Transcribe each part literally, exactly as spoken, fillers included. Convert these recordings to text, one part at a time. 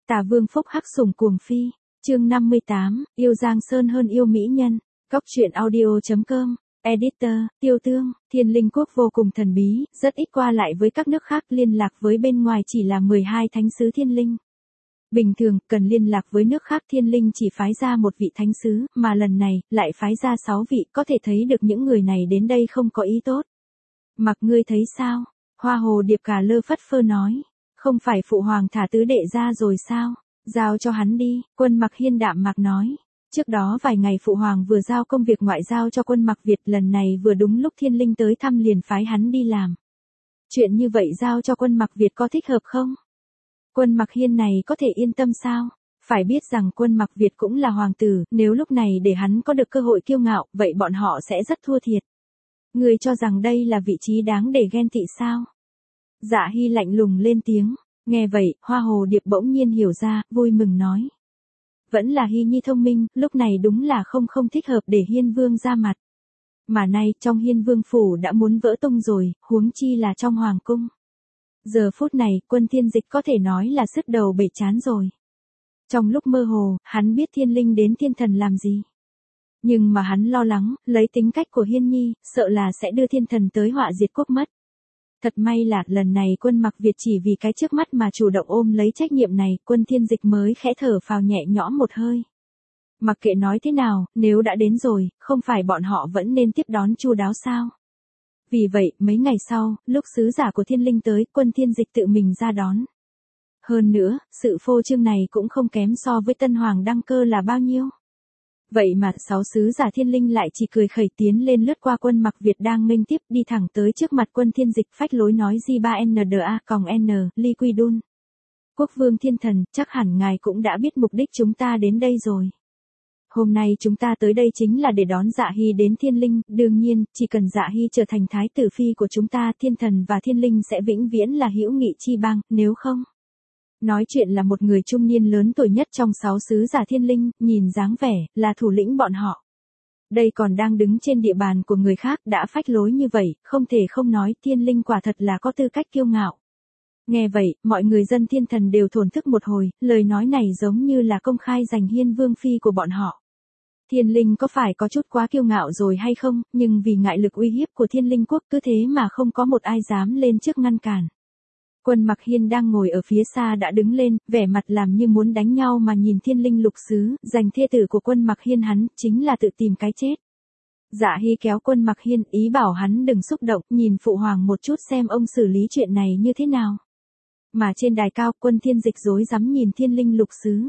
Tả Vương Phúc Hắc sủng cuồng phi, chương năm mươi tám, yêu Giang Sơn hơn yêu mỹ nhân. Góc truyện audio chấm com, editor, Tiêu Tương. Thiên Linh Quốc vô cùng thần bí, rất ít qua lại với các nước khác, liên lạc với bên ngoài chỉ là mười hai thánh sứ thiên linh. Bình thường, cần liên lạc với nước khác thiên linh chỉ phái ra một vị thánh sứ, mà lần này, lại phái ra sáu vị, có thể thấy được những người này đến đây không có ý tốt. Mặc ngươi thấy sao? Hoa Hồ Điệp cà lơ phất phơ nói. Không phải phụ hoàng thả tứ đệ ra rồi sao? Giao cho hắn đi, Quân Mặc Hiên đạm mạc nói. Trước đó vài ngày phụ hoàng vừa giao công việc ngoại giao cho Quân Mặc Việt, lần này vừa đúng lúc thiên linh tới thăm liền phái hắn đi làm. Chuyện như vậy giao cho Quân Mặc Việt có thích hợp không? Quân Mặc Hiên này có thể yên tâm sao? Phải biết rằng Quân Mặc Việt cũng là hoàng tử, nếu lúc này để hắn có được cơ hội kiêu ngạo, vậy bọn họ sẽ rất thua thiệt. Người cho rằng đây là vị trí đáng để ghen tị sao? Dạ Hy lạnh lùng lên tiếng, nghe vậy, Hoa Hồ Điệp bỗng nhiên hiểu ra, vui mừng nói. Vẫn là Hy Nhi thông minh, lúc này đúng là không không thích hợp để Hiên Vương ra mặt. Mà nay, trong Hiên Vương phủ đã muốn vỡ tung rồi, huống chi là trong Hoàng cung. Giờ phút này, Quân Thiên Dịch có thể nói là sứt đầu bể chán rồi. Trong lúc mơ hồ, hắn biết thiên linh đến thiên thần làm gì. Nhưng mà hắn lo lắng, lấy tính cách của Hiên Nhi, sợ là sẽ đưa thiên thần tới họa diệt quốc mất. Thật may là lần này Quân Mặc Việt chỉ vì cái trước mắt mà chủ động ôm lấy trách nhiệm này, Quân Thiên Dịch mới khẽ thở phào nhẹ nhõm một hơi. Mặc kệ nói thế nào, nếu đã đến rồi, không phải bọn họ vẫn nên tiếp đón chu đáo sao? Vì vậy, mấy ngày sau, lúc sứ giả của thiên linh tới, Quân Thiên Dịch tự mình ra đón. Hơn nữa, sự phô trương này cũng không kém so với tân hoàng đăng cơ là bao nhiêu. Vậy mà sáu sứ giả thiên linh lại chỉ cười khẩy tiến lên lướt qua Quân Mặc Việt đang nghênh tiếp, đi thẳng tới trước mặt Quân Thiên Dịch, phách lối nói G ba N D A còng N, Ly Quy Đun. Quốc vương thiên thần, chắc hẳn ngài cũng đã biết mục đích chúng ta đến đây rồi. Hôm nay chúng ta tới đây chính là để đón Dạ Hy đến thiên linh, đương nhiên, chỉ cần Dạ Hy trở thành thái tử phi của chúng ta, thiên thần và thiên linh sẽ vĩnh viễn là hữu nghị chi bang, nếu không. Nói chuyện là một người trung niên lớn tuổi nhất trong sáu sứ giả thiên linh, nhìn dáng vẻ, là thủ lĩnh bọn họ. Đây còn đang đứng trên địa bàn của người khác, đã phách lối như vậy, không thể không nói thiên linh quả thật là có tư cách kiêu ngạo. Nghe vậy, mọi người dân thiên thần đều thổn thức một hồi, lời nói này giống như là công khai giành Hiên Vương phi của bọn họ. Thiên linh có phải có chút quá kiêu ngạo rồi hay không, nhưng vì ngại lực uy hiếp của thiên linh quốc cứ thế mà không có một ai dám lên trước ngăn cản. Quân Mặc Hiên đang ngồi ở phía xa đã đứng lên, vẻ mặt làm như muốn đánh nhau mà nhìn thiên linh lục sứ, giành thê tử của Quân Mặc Hiên hắn, chính là tự tìm cái chết. Dạ Hy kéo Quân Mặc Hiên, ý bảo hắn đừng xúc động, nhìn phụ hoàng một chút xem ông xử lý chuyện này như thế nào. Mà trên đài cao, Quân Thiên Dịch rối rắm nhìn thiên linh lục sứ.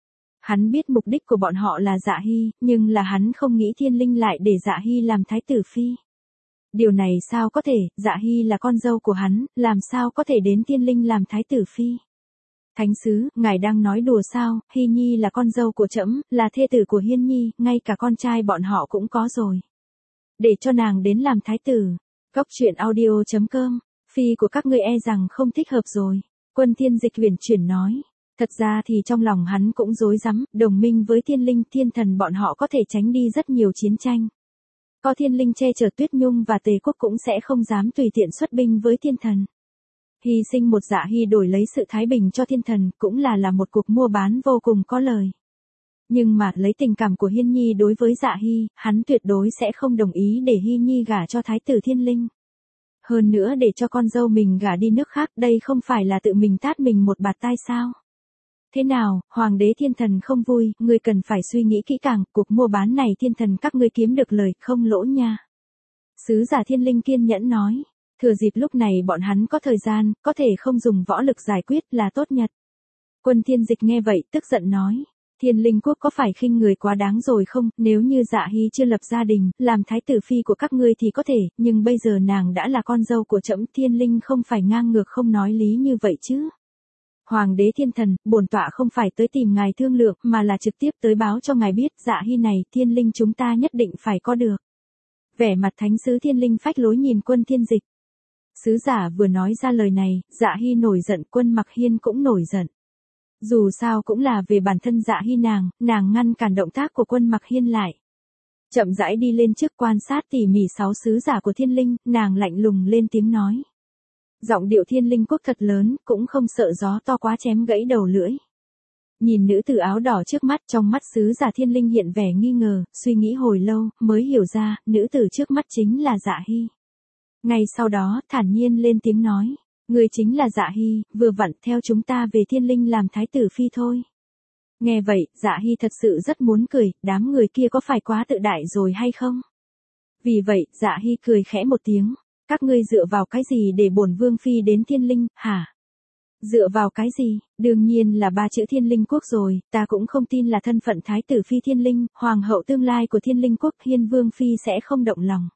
Hắn biết mục đích của bọn họ là Dạ Hy, nhưng là hắn không nghĩ thiên linh lại để Dạ Hy làm thái tử phi. Điều này sao có thể, Dạ Hy là con dâu của hắn, làm sao có thể đến thiên linh làm thái tử phi. Thánh sứ, ngài đang nói đùa sao, Hy Nhi là con dâu của trẫm, là thê tử của Hiên Nhi, ngay cả con trai bọn họ cũng có rồi. Để cho nàng đến làm thái tử. Góc truyện audio chấm com, phi của các ngươi e rằng không thích hợp rồi. Quân Thiên Dịch huyền chuyển nói. Thật ra thì trong lòng hắn cũng rối rắm, đồng minh với thiên linh, thiên thần bọn họ có thể tránh đi rất nhiều chiến tranh. Có thiên linh che chở Tuyết Nhung và Tề Quốc cũng sẽ không dám tùy tiện xuất binh với thiên thần. Hy sinh một Dạ Hy đổi lấy sự thái bình cho thiên thần, cũng là là một cuộc mua bán vô cùng có lời. Nhưng mà lấy tình cảm của Hiên Nhi đối với Dạ Hy, hắn tuyệt đối sẽ không đồng ý để Hy Nhi gả cho thái tử thiên linh. Hơn nữa để cho con dâu mình gả đi nước khác, đây không phải là tự mình tát mình một bạt tai sao? Thế nào, hoàng đế thiên thần không vui, ngươi cần phải suy nghĩ kỹ càng, cuộc mua bán này thiên thần các ngươi kiếm được lời, không lỗ nha. Sứ giả thiên linh kiên nhẫn nói, thừa dịp lúc này bọn hắn có thời gian, có thể không dùng võ lực giải quyết là tốt nhất. Quân Thiên Dịch nghe vậy, tức giận nói, thiên linh quốc có phải khinh người quá đáng rồi không, nếu như Dạ Hy chưa lập gia đình, làm thái tử phi của các ngươi thì có thể, nhưng bây giờ nàng đã là con dâu của trẫm, thiên linh không phải ngang ngược không nói lý như vậy chứ. Hoàng đế thiên thần, bổn tọa không phải tới tìm ngài thương lượng, mà là trực tiếp tới báo cho ngài biết, Dạ Hy này, thiên linh chúng ta nhất định phải có được. Vẻ mặt thánh sứ thiên linh phách lối nhìn Quân Thiên Dịch. Sứ giả vừa nói ra lời này, Dạ Hy nổi giận, Quân Mặc Hiên cũng nổi giận. Dù sao cũng là về bản thân Dạ Hy nàng, nàng ngăn cản động tác của Quân Mặc Hiên lại. Chậm rãi đi lên trước quan sát tỉ mỉ sáu sứ giả của thiên linh, nàng lạnh lùng lên tiếng nói. Giọng điệu thiên linh quốc thật lớn, cũng không sợ gió to quá chém gãy đầu lưỡi. Nhìn nữ tử áo đỏ trước mắt, trong mắt sứ giả thiên linh hiện vẻ nghi ngờ, suy nghĩ hồi lâu, mới hiểu ra, nữ tử trước mắt chính là Dạ Hy. Ngay sau đó, thản nhiên lên tiếng nói, người chính là Dạ Hy, vừa vặn theo chúng ta về thiên linh làm thái tử phi thôi. Nghe vậy, Dạ Hy thật sự rất muốn cười, đám người kia có phải quá tự đại rồi hay không? Vì vậy, Dạ Hy cười khẽ một tiếng, các ngươi dựa vào cái gì để bổn vương phi đến thiên linh, hả? Dựa vào cái gì? Đương nhiên là ba chữ thiên linh quốc rồi, ta cũng không tin là thân phận thái tử phi thiên linh, hoàng hậu tương lai của thiên linh quốc Hiên vương phi sẽ không động lòng.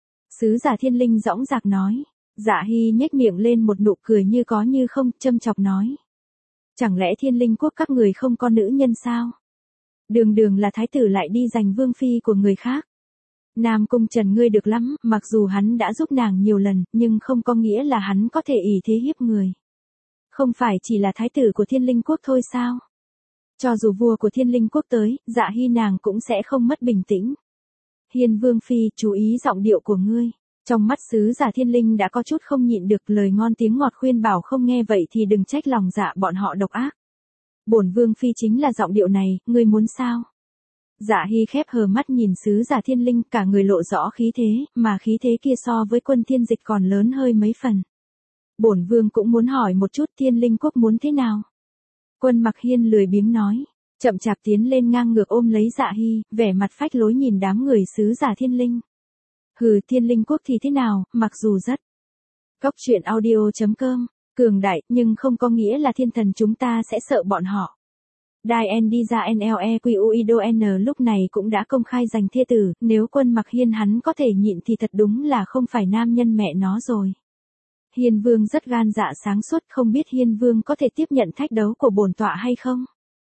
Sứ giả thiên linh dõng dạc nói. Dạ Hy nhếch miệng lên một nụ cười như có như không, châm chọc nói. Chẳng lẽ thiên linh quốc các người không có nữ nhân sao? Đường đường là thái tử lại đi giành vương phi của người khác. Nam Cung Trần ngươi được lắm, mặc dù hắn đã giúp nàng nhiều lần, nhưng không có nghĩa là hắn có thể ỷ thế hiếp người. Không phải chỉ là thái tử của thiên linh quốc thôi sao? Cho dù vua của thiên linh quốc tới, Dạ Hy nàng cũng sẽ không mất bình tĩnh. Hiên vương phi, chú ý giọng điệu của ngươi. Trong mắt sứ giả thiên linh đã có chút không nhịn được, lời ngon tiếng ngọt khuyên bảo không nghe vậy thì đừng trách lòng dạ bọn họ độc ác. Bổn vương phi chính là giọng điệu này, ngươi muốn sao? Dạ Hy khép hờ mắt nhìn sứ giả thiên linh, cả người lộ rõ khí thế, mà khí thế kia so với quân thiên dịch còn lớn hơi mấy phần. Bổn vương cũng muốn hỏi một chút thiên linh quốc muốn thế nào? Quân Mặc Hiên lười biếng nói, chậm chạp tiến lên ngang ngược ôm lấy Dạ Hy, vẻ mặt phách lối nhìn đám người sứ giả thiên linh. Hừ, thiên linh quốc thì thế nào, mặc dù rất. Cốc truyện audio chấm com, cường đại, nhưng không có nghĩa là thiên thần chúng ta sẽ sợ bọn họ. Dai N đi ra N L E Q U I D O N lúc này cũng đã công khai giành thê tử, nếu Quân Mặc Hiên hắn có thể nhịn thì thật đúng là không phải nam nhân mẹ nó rồi. Hiên vương rất gan dạ sáng suốt, không biết Hiên vương có thể tiếp nhận thách đấu của bổn tọa hay không?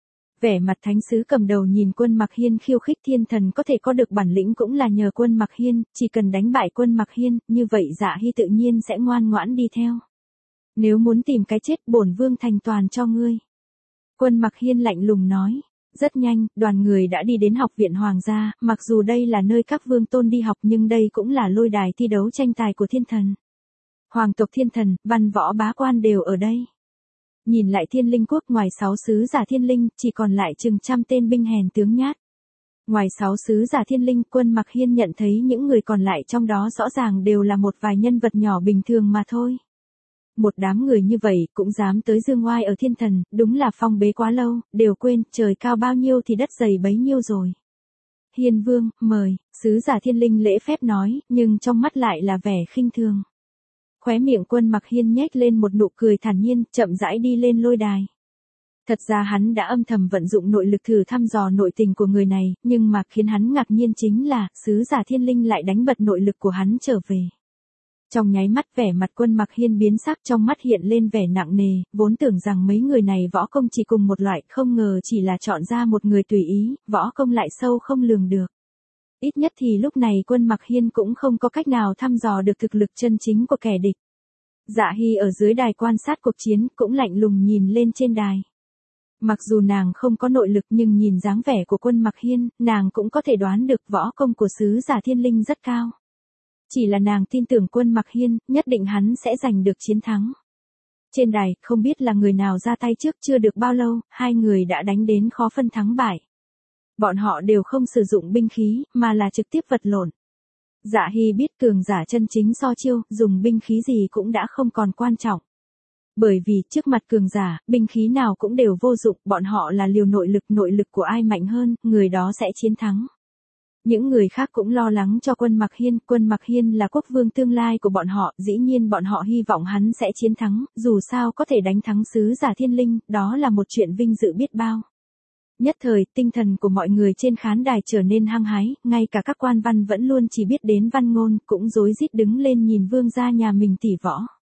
Vẻ mặt thánh sứ cầm đầu nhìn Quân Mặc Hiên khiêu khích, thiên thần có thể có được bản lĩnh cũng là nhờ Quân Mặc Hiên, chỉ cần đánh bại Quân Mặc Hiên, như vậy Dạ Hy tự nhiên sẽ ngoan ngoãn đi theo. Nếu muốn tìm cái chết, bổn vương thành toàn cho ngươi. Quân Mặc Hiên lạnh lùng nói. Rất nhanh, đoàn người đã đi đến học viện hoàng gia, mặc dù đây là nơi các vương tôn đi học nhưng đây cũng là lôi đài thi đấu tranh tài của thiên thần. Hoàng tộc thiên thần, văn võ bá quan đều ở đây. Nhìn lại thiên linh quốc, ngoài sáu sứ giả thiên linh, chỉ còn lại chừng trăm tên binh hèn tướng nhát. Ngoài sáu sứ giả thiên linh, Quân Mặc Hiên nhận thấy những người còn lại trong đó rõ ràng đều là một vài nhân vật nhỏ bình thường mà thôi. Một đám người như vậy cũng dám tới dương oai ở thiên thần, đúng là phong bế quá lâu, đều quên trời cao bao nhiêu thì đất dày bấy nhiêu rồi. Hiên vương, mời, sứ giả thiên linh lễ phép nói, nhưng trong mắt lại là vẻ khinh thường. Khóe miệng Quân Mặc Hiên nhếch lên một nụ cười thản nhiên, chậm rãi đi lên lôi đài. Thật ra hắn đã âm thầm vận dụng nội lực thử thăm dò nội tình của người này, nhưng mà khiến hắn ngạc nhiên chính là, sứ giả thiên linh lại đánh bật nội lực của hắn trở về. Trong nháy mắt vẻ mặt Quân Mặc Hiên biến sắc, trong mắt hiện lên vẻ nặng nề, vốn tưởng rằng mấy người này võ công chỉ cùng một loại, không ngờ chỉ là chọn ra một người tùy ý, võ công lại sâu không lường được. Ít nhất thì lúc này Quân Mặc Hiên cũng không có cách nào thăm dò được thực lực chân chính của kẻ địch. Dạ Hy ở dưới đài quan sát cuộc chiến, cũng lạnh lùng nhìn lên trên đài. Mặc dù nàng không có nội lực nhưng nhìn dáng vẻ của Quân Mặc Hiên, nàng cũng có thể đoán được võ công của sứ giả thiên linh rất cao. Chỉ là nàng tin tưởng Quân Mặc Hiên, nhất định hắn sẽ giành được chiến thắng. Trên đài, không biết là người nào ra tay trước, chưa được bao lâu, hai người đã đánh đến khó phân thắng bại. Bọn họ đều không sử dụng binh khí, mà là trực tiếp vật lộn. Dạ Hy biết cường giả chân chính so chiêu, dùng binh khí gì cũng đã không còn quan trọng. Bởi vì, trước mặt cường giả, binh khí nào cũng đều vô dụng, bọn họ là liều nội lực, nội lực của ai mạnh hơn, người đó sẽ chiến thắng. Những người khác cũng lo lắng cho Quân Mặc Hiên, Quân Mặc Hiên là quốc vương tương lai của bọn họ, dĩ nhiên bọn họ hy vọng hắn sẽ chiến thắng, dù sao có thể đánh thắng sứ giả thiên linh, đó là một chuyện vinh dự biết bao. Nhất thời, tinh thần của mọi người trên khán đài trở nên hăng hái, ngay cả các quan văn vẫn luôn chỉ biết đến văn ngôn, cũng rối rít đứng lên nhìn vương gia nhà mình tỉ võ.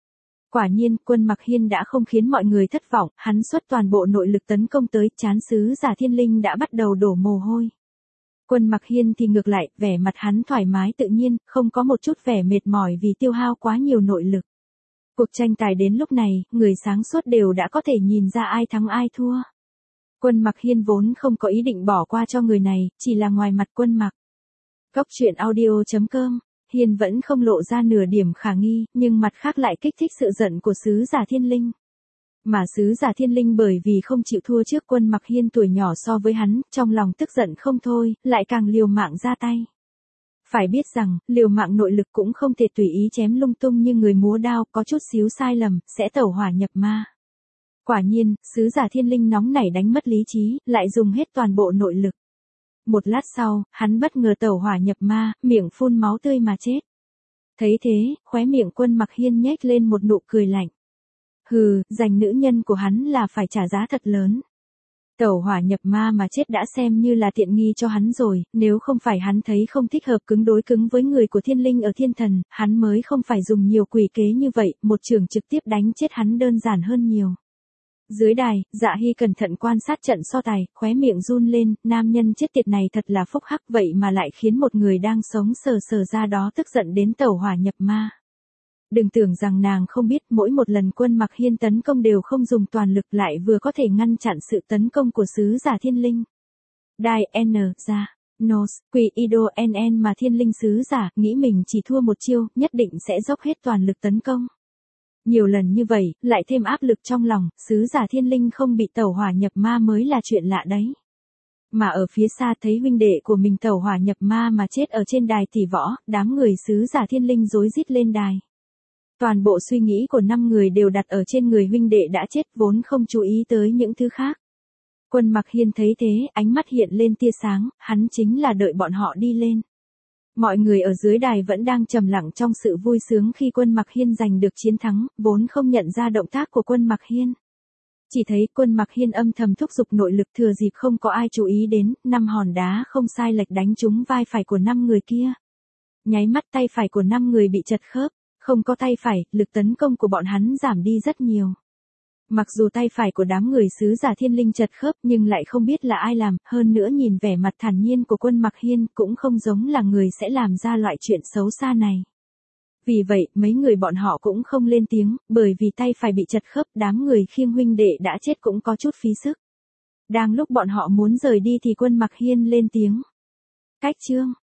Quả nhiên, Quân Mặc Hiên đã không khiến mọi người thất vọng, hắn xuất toàn bộ nội lực tấn công tới, trán sứ giả thiên linh đã bắt đầu đổ mồ hôi. Quân Mặc Hiên thì ngược lại, vẻ mặt hắn thoải mái tự nhiên, không có một chút vẻ mệt mỏi vì tiêu hao quá nhiều nội lực. Cuộc tranh tài đến lúc này, người sáng suốt đều đã có thể nhìn ra ai thắng ai thua. Quân Mặc Hiên vốn không có ý định bỏ qua cho người này, chỉ là ngoài mặt Quân Mặc. Cốc truyện audio chấm com, Hiên vẫn không lộ ra nửa điểm khả nghi, nhưng mặt khác lại kích thích sự giận của sứ giả thiên linh. Mà sứ giả thiên linh bởi vì không chịu thua trước Quân Mặc Hiên tuổi nhỏ so với hắn, trong lòng tức giận không thôi, lại càng liều mạng ra tay. Phải biết rằng, liều mạng nội lực cũng không thể tùy ý chém lung tung như người múa đao, có chút xíu sai lầm, sẽ tẩu hỏa nhập ma. Quả nhiên, sứ giả thiên linh nóng nảy đánh mất lý trí, lại dùng hết toàn bộ nội lực. Một lát sau, hắn bất ngờ tẩu hỏa nhập ma, miệng phun máu tươi mà chết. Thấy thế, khóe miệng Quân Mặc Hiên nhếch lên một nụ cười lạnh. Hừ, giành nữ nhân của hắn là phải trả giá thật lớn. Tẩu hỏa nhập ma mà chết đã xem như là tiện nghi cho hắn rồi, nếu không phải hắn thấy không thích hợp cứng đối cứng với người của thiên linh ở thiên thần, hắn mới không phải dùng nhiều quỷ kế như vậy, một trường trực tiếp đánh chết hắn đơn giản hơn nhiều. Dưới đài, Dạ Hy cẩn thận quan sát trận so tài, khóe miệng run lên, nam nhân chết tiệt này thật là phúc hắc vậy mà lại khiến một người đang sống sờ sờ ra đó tức giận đến tẩu hỏa nhập ma. Đừng tưởng rằng nàng không biết mỗi một lần Quân Mặc Hiên tấn công đều không dùng toàn lực lại vừa có thể ngăn chặn sự tấn công của sứ giả thiên linh. Đai N ra, Nos, Quỷ Ido N N mà thiên linh sứ giả nghĩ mình chỉ thua một chiêu, nhất định sẽ dốc hết toàn lực tấn công. Nhiều lần như vậy, lại thêm áp lực trong lòng, sứ giả thiên linh không bị tẩu hỏa nhập ma mới là chuyện lạ đấy. Mà ở phía xa thấy huynh đệ của mình tẩu hỏa nhập ma mà chết ở trên đài tỷ võ, đám người sứ giả thiên linh rối rít lên đài. Toàn bộ suy nghĩ của năm người đều đặt ở trên người huynh đệ đã chết vốn không chú ý tới những thứ khác. Quân Mặc Hiên thấy thế, ánh mắt hiện lên tia sáng, hắn chính là đợi bọn họ đi lên. Mọi người ở dưới đài vẫn đang trầm lặng trong sự vui sướng khi Quân Mặc Hiên giành được chiến thắng, vốn không nhận ra động tác của Quân Mặc Hiên. Chỉ thấy Quân Mặc Hiên âm thầm thúc giục nội lực thừa dịp không có ai chú ý đến, năm hòn đá không sai lệch đánh trúng vai phải của năm người kia. Nháy mắt tay phải của năm người bị chật khớp. Không có tay phải, lực tấn công của bọn hắn giảm đi rất nhiều. Mặc dù tay phải của đám người sứ giả thiên linh chật khớp nhưng lại không biết là ai làm, hơn nữa nhìn vẻ mặt thản nhiên của Quân Mặc Hiên cũng không giống là người sẽ làm ra loại chuyện xấu xa này. Vì vậy, mấy người bọn họ cũng không lên tiếng, bởi vì tay phải bị chật khớp, đám người khiêng huynh đệ đã chết cũng có chút phí sức. Đang lúc bọn họ muốn rời đi thì Quân Mặc Hiên lên tiếng. Cách chương.